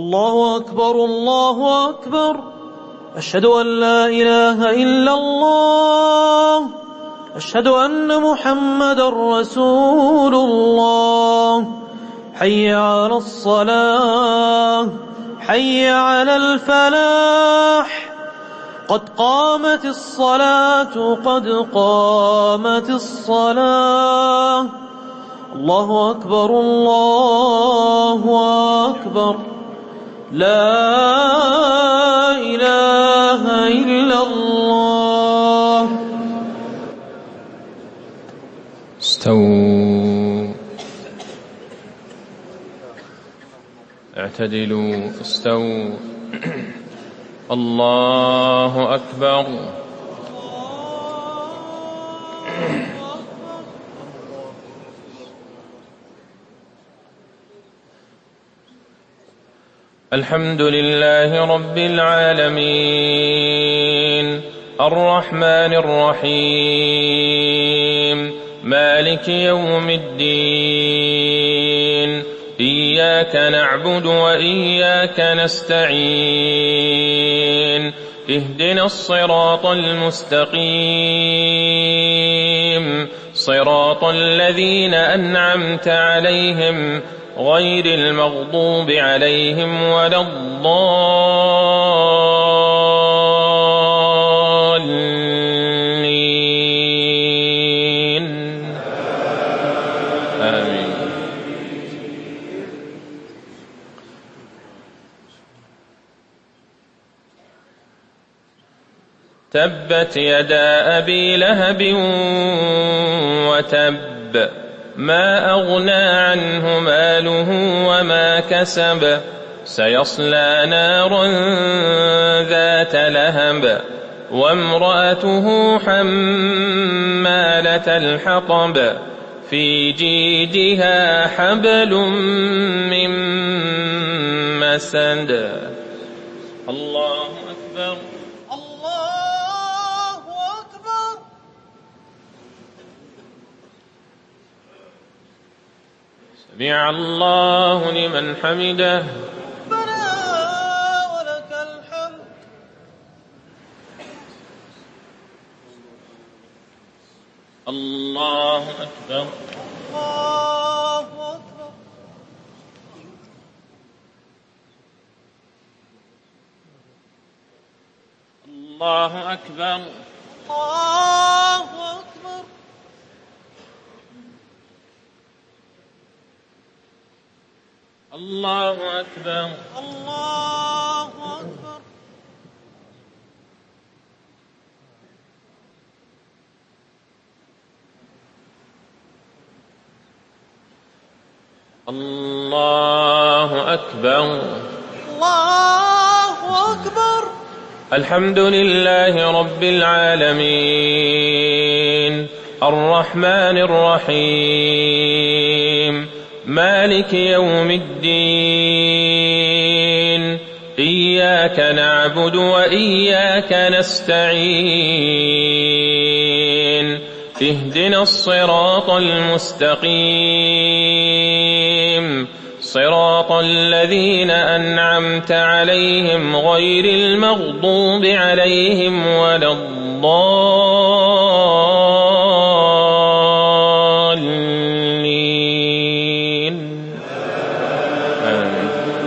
الله أكبر الله أكبر. أشهد أن لا إله إلا الله. أشهد أن محمدا رسول الله. حي على الصلاة، حي على الفلاح، قد قامت الصلاة، قد قامت الصلاة. الله أكبر الله أكبر. لا إله إلا الله. استووا، اعتدلوا، استووا. الله أكبر. الحمد لله رب العالمين، الرحمن الرحيم، مالك يوم الدين. إياك نعبد وإياك نستعين. اهدنا الصراط المستقيم، صراط الذين أنعمت عليهم غير المغضوب عليهم ولا الضالين. آمين. تبت يدا أبي لهب وتب، ما أغنى عنه ماله وما كسب، سيصلى نارا ذات لهب، وامرأته حمالة الحطب، في جيدها حبل من مسد. الله أكبر. سمع الله لمن حمده. ربنا ولك الحمد. الله أكبر. الله أكبر. الله أكبر. الله أكبر. الله أكبر. الله أكبر. الله أكبر. الله أكبر. الحمد لله رب العالمين، الرحمن الرحيم، مالك يوم الدين. إياك نعبد وإياك نستعين. اهدنا الصراط المستقيم، صراط الذين أنعمت عليهم غير المغضوب عليهم ولا الضالين. آمين.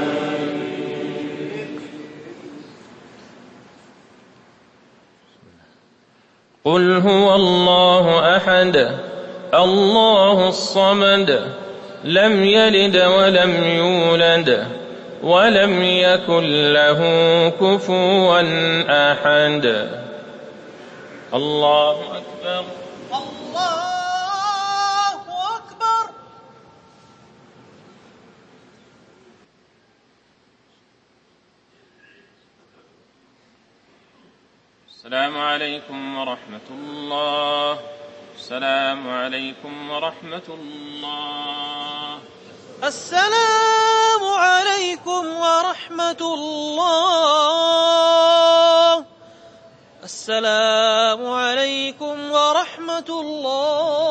قل هو الله أحد، الله الصمد، لم يلد ولم يولد ولم يكن له كفوا أحد. الله أكبر. الله أكبر. السلام عليكم ورحمة الله. السلام عليكم ورحمة الله. السلام عليكم ورحمة الله. السلام عليكم ورحمة الله.